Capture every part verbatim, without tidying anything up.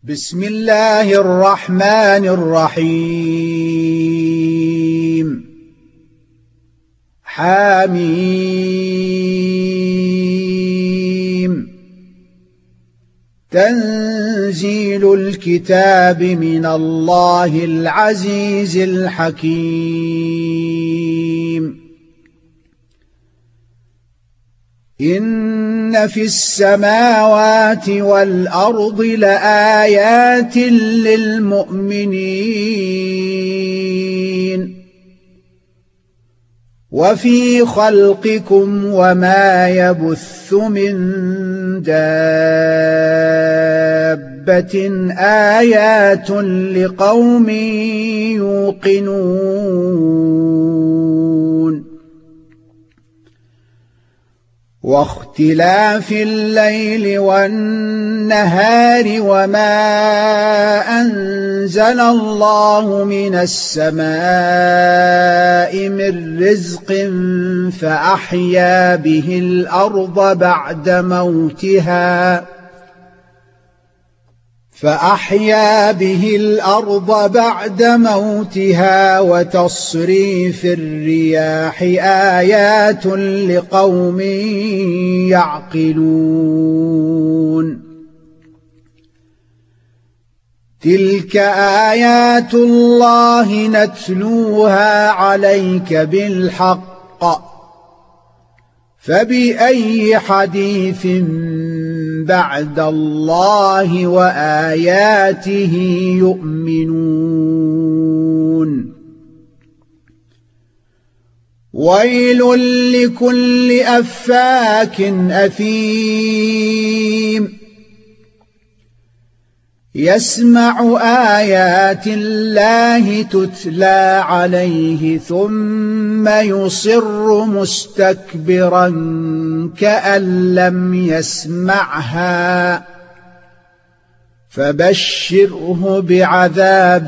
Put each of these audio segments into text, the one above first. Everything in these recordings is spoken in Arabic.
بسم الله الرحمن الرحيم حميم تنزيل الكتاب من الله العزيز الحكيم إن في السماوات والأرض لآيات للمؤمنين وفي خلقكم وما يبث من دابة آيات لقوم يوقنون واختلاف الليل والنهار وما أنزل الله من السماء من رزق فأحيا به الأرض بعد موتها فأحيا به الأرض بعد موتها وتصريف الرياح آيات لقوم يعقلون تلك آيات الله نتلوها عليك بالحق فبأي حديث بعد الله وآياته يؤمنون ويل لكل أفاك أثيم يسمع آيات الله تتلى عليه ثم يصر مستكبرا كأن لم يسمعها فبشره بعذاب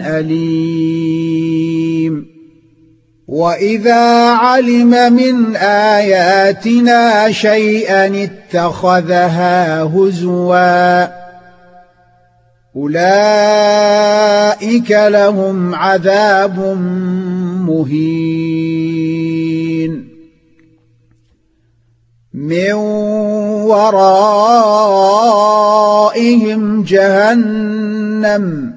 أليم وإذا علم من آياتنا شيئا اتخذها هزوا أولئك لهم عذاب مهين من ورائهم جهنم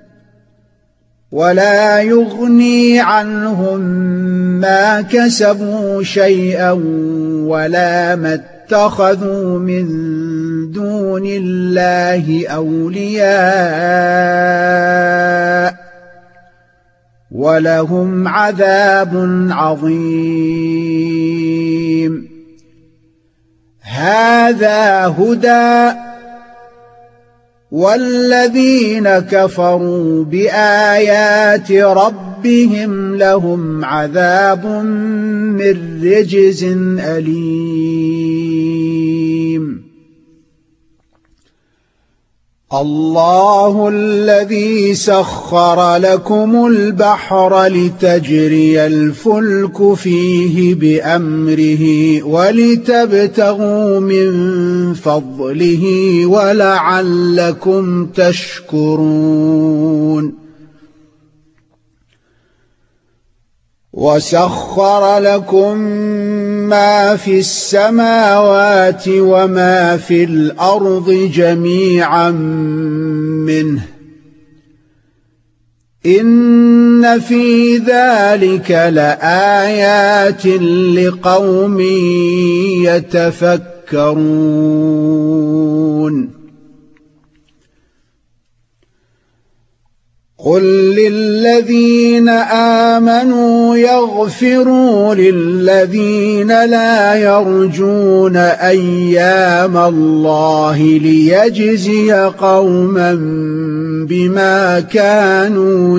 ولا يغني عنهم ما كسبوا شيئا ولا ما اتخذوا من دون الله أولياء ولهم عذاب عظيم هذا هدى والذين كفروا بآيات ربهم لهم عذاب من رجز أليم الله الذي سخر لكم البحر لتجري الفلك فيه بأمره ولتبتغوا من فضله ولعلكم تشكرون وسخر لكم ما في السماوات وما في الأرض جميعا منه إن في ذلك لآيات لقوم يتفكرون قل للذين آمنوا يغفروا للذين لا يرجون أيام الله ليجزي قوما بما كانوا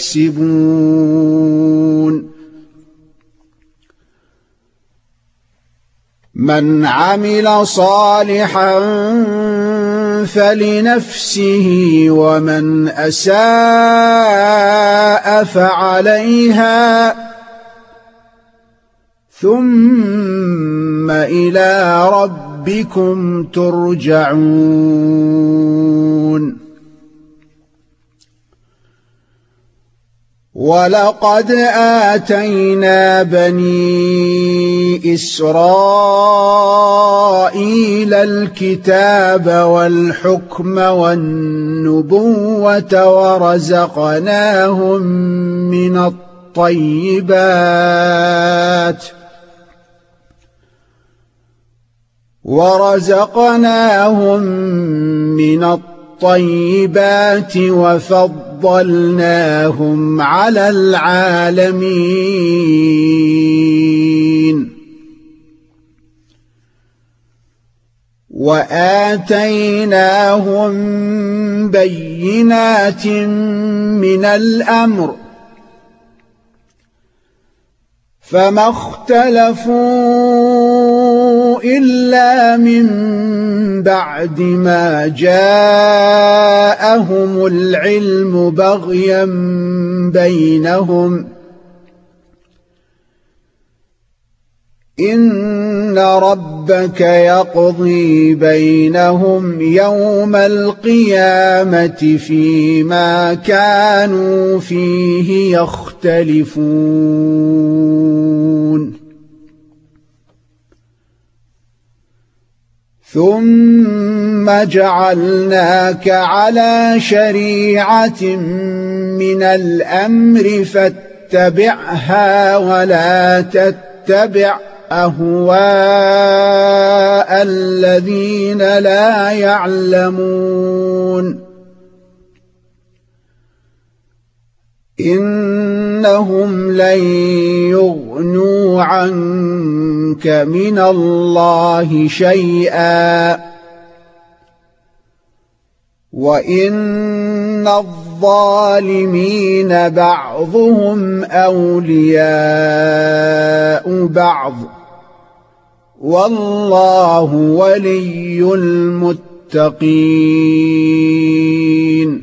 يكسبون من عمل صالحا فلنفسه ومن أساء فعليها ثم إلى ربكم ترجعون ولقد آتينا بني إسرائيل الكتاب والحكم والنبوة ورزقناهم من الطيبات ورزقناهم من الطيبات وفضلناهم على العالمين وآتيناهم بينات من الأمر فما اختلفوا إلا من بعد ما جاءهم العلم بغيا بينهم إن ربك يقضي بينهم يوم القيامة فيما كانوا فيه يختلفون ثم جعلناك على شريعة من الأمر فاتبعها ولا تتبع أهواء الذين لا يعلمون إنهم لن يغنوا عنك من الله شيئا وإن الظالمين بعضهم أولياء بعض والله ولي المتقين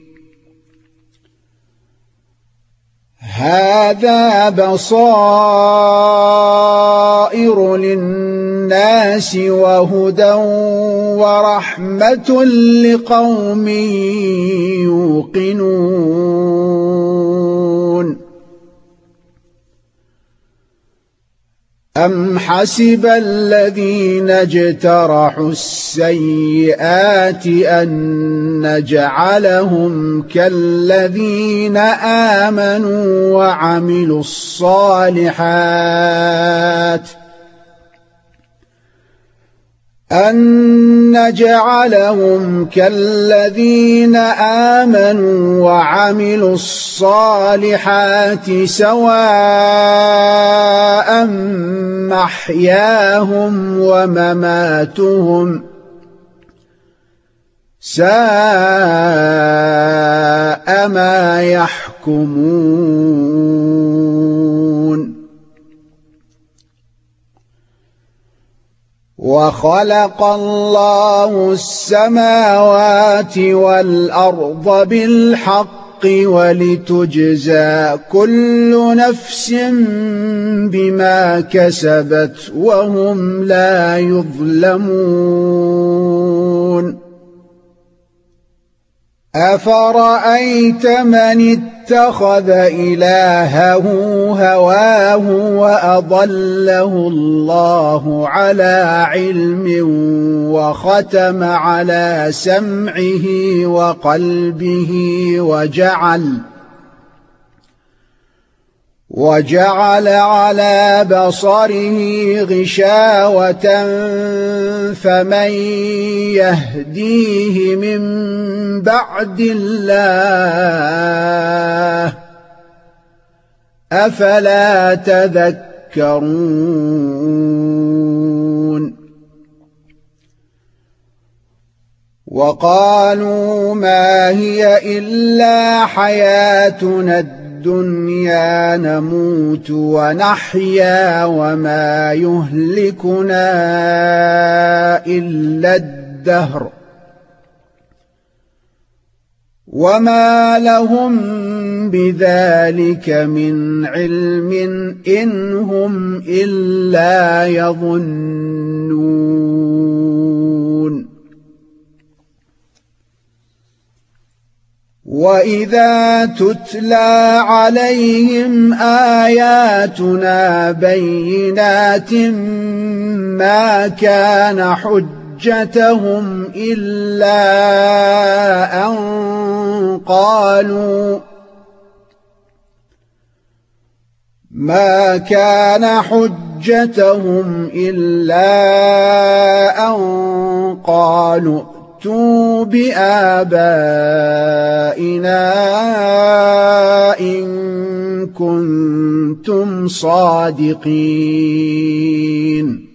هذا بصائر للناس وهدى ورحمة لقوم يوقنون أم حسب الذين اجترحوا السيئات أن نجعلهم كالذين آمنوا وعملوا الصالحات أن نجعلهم كالذين آمنوا وعملوا الصالحات سواء محياهم ومماتهم ساء ما يحكمون وخلق الله السماوات والأرض بالحق ولتجزى كل نفس بما كسبت وهم لا يظلمون أفرأيت من اتخذ إلهه هواه وأضله الله على علم وختم على سمعه وقلبه وجعل وجعل على بصره غشاوة فمن يهديه من بعد الله أفلا تذكرون وقالوا ما هي إلا حياتنا الدنيا نموت ونحيا وما يهلكنا إلا الدهر وما لهم بذلك من علم إن هم إلا يظنون وإذا تتلى عليهم آياتنا بينات ما كان حجتهم إلا أن قالوا ما كان حجتهم إلا أن قالوا ائتوا بآبائنا إن كنتم صادقين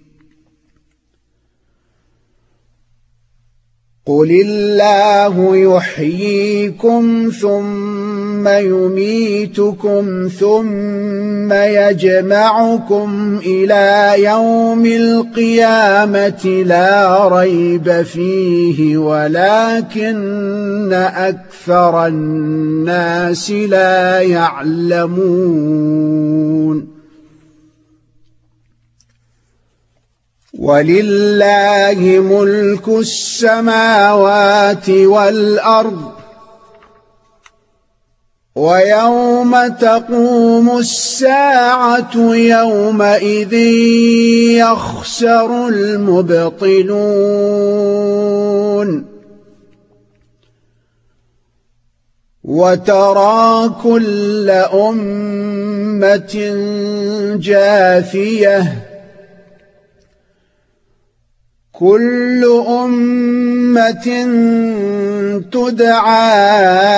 قل الله يحييكم ثم يميتكم ثم يجمعكم إلى يوم القيامة لا ريب فيه ولكن أكثر الناس لا يعلمون ولله ملك السماوات والأرض ويوم تقوم الساعة يومئذ يخسر المبطلون وترى كل أمة جاثية كل أمة تدعى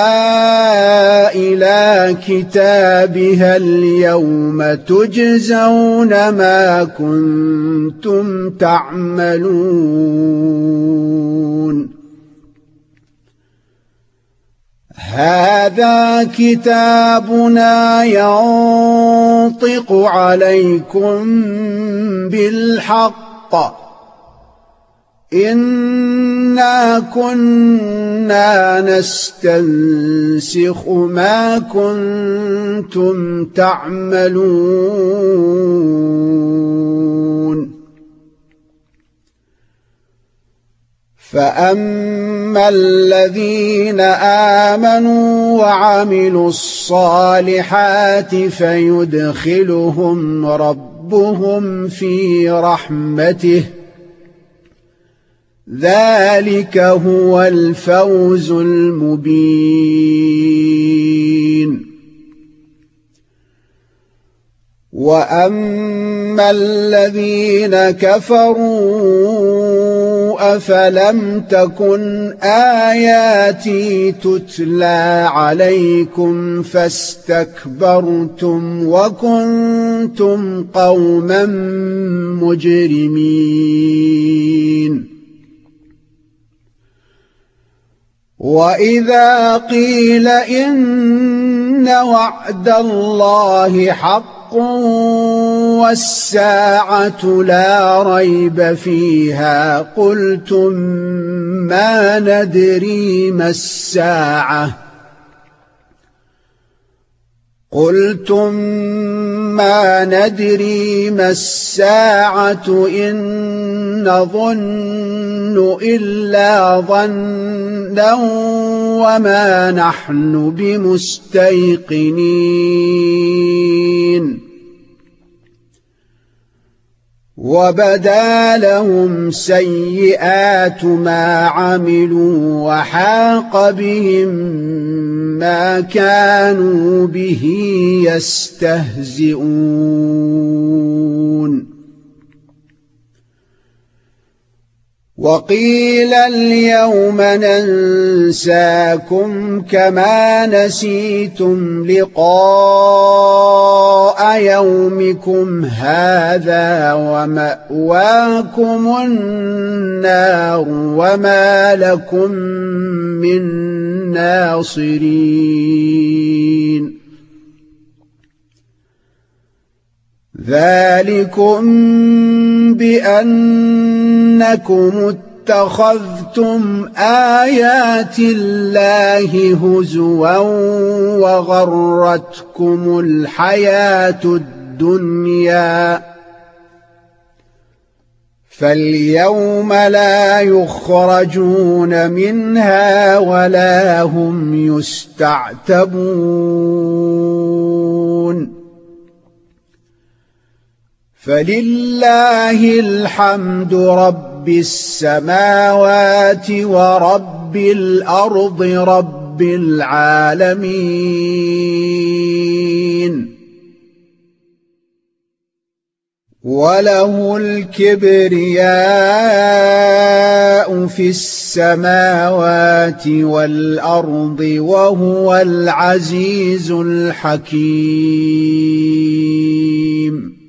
إلى كتابها اليوم تجزون ما كنتم تعملون هذا كتابنا ينطق عليكم بالحق إنا كنا نستنسخ ما كنتم تعملون فأما الذين آمنوا وعملوا الصالحات فيدخلهم ربهم في رحمته ذلك هو الفوز المبين وأما الذين كفروا أفلم تكن آياتي تتلى عليكم فاستكبرتم وكنتم قوما مجرمين وإذا قيل إن وعد الله حق والساعة لا ريب فيها قلتم ما ندري ما الساعة قلتم ما ندري ما الساعة إن نظن إلا ظنا وما نحن بمستيقنين وبدا لهم سيئات ما عملوا وحاق بهم ما كانوا به يستهزئون وقيل اليوم ننساكم كما نسيتم لقاء يومكم هذا ومأواكم النار وما لكم من ناصرين ذلكم بأنكم اتخذتم آيات الله هزوا وغرتكم الحياة الدنيا فاليوم لا يخرجون منها ولا هم يستعتبون فلله الحمد رب السماوات ورب الأرض رب العالمين وله الكبرياء في السماوات والأرض وهو العزيز الحكيم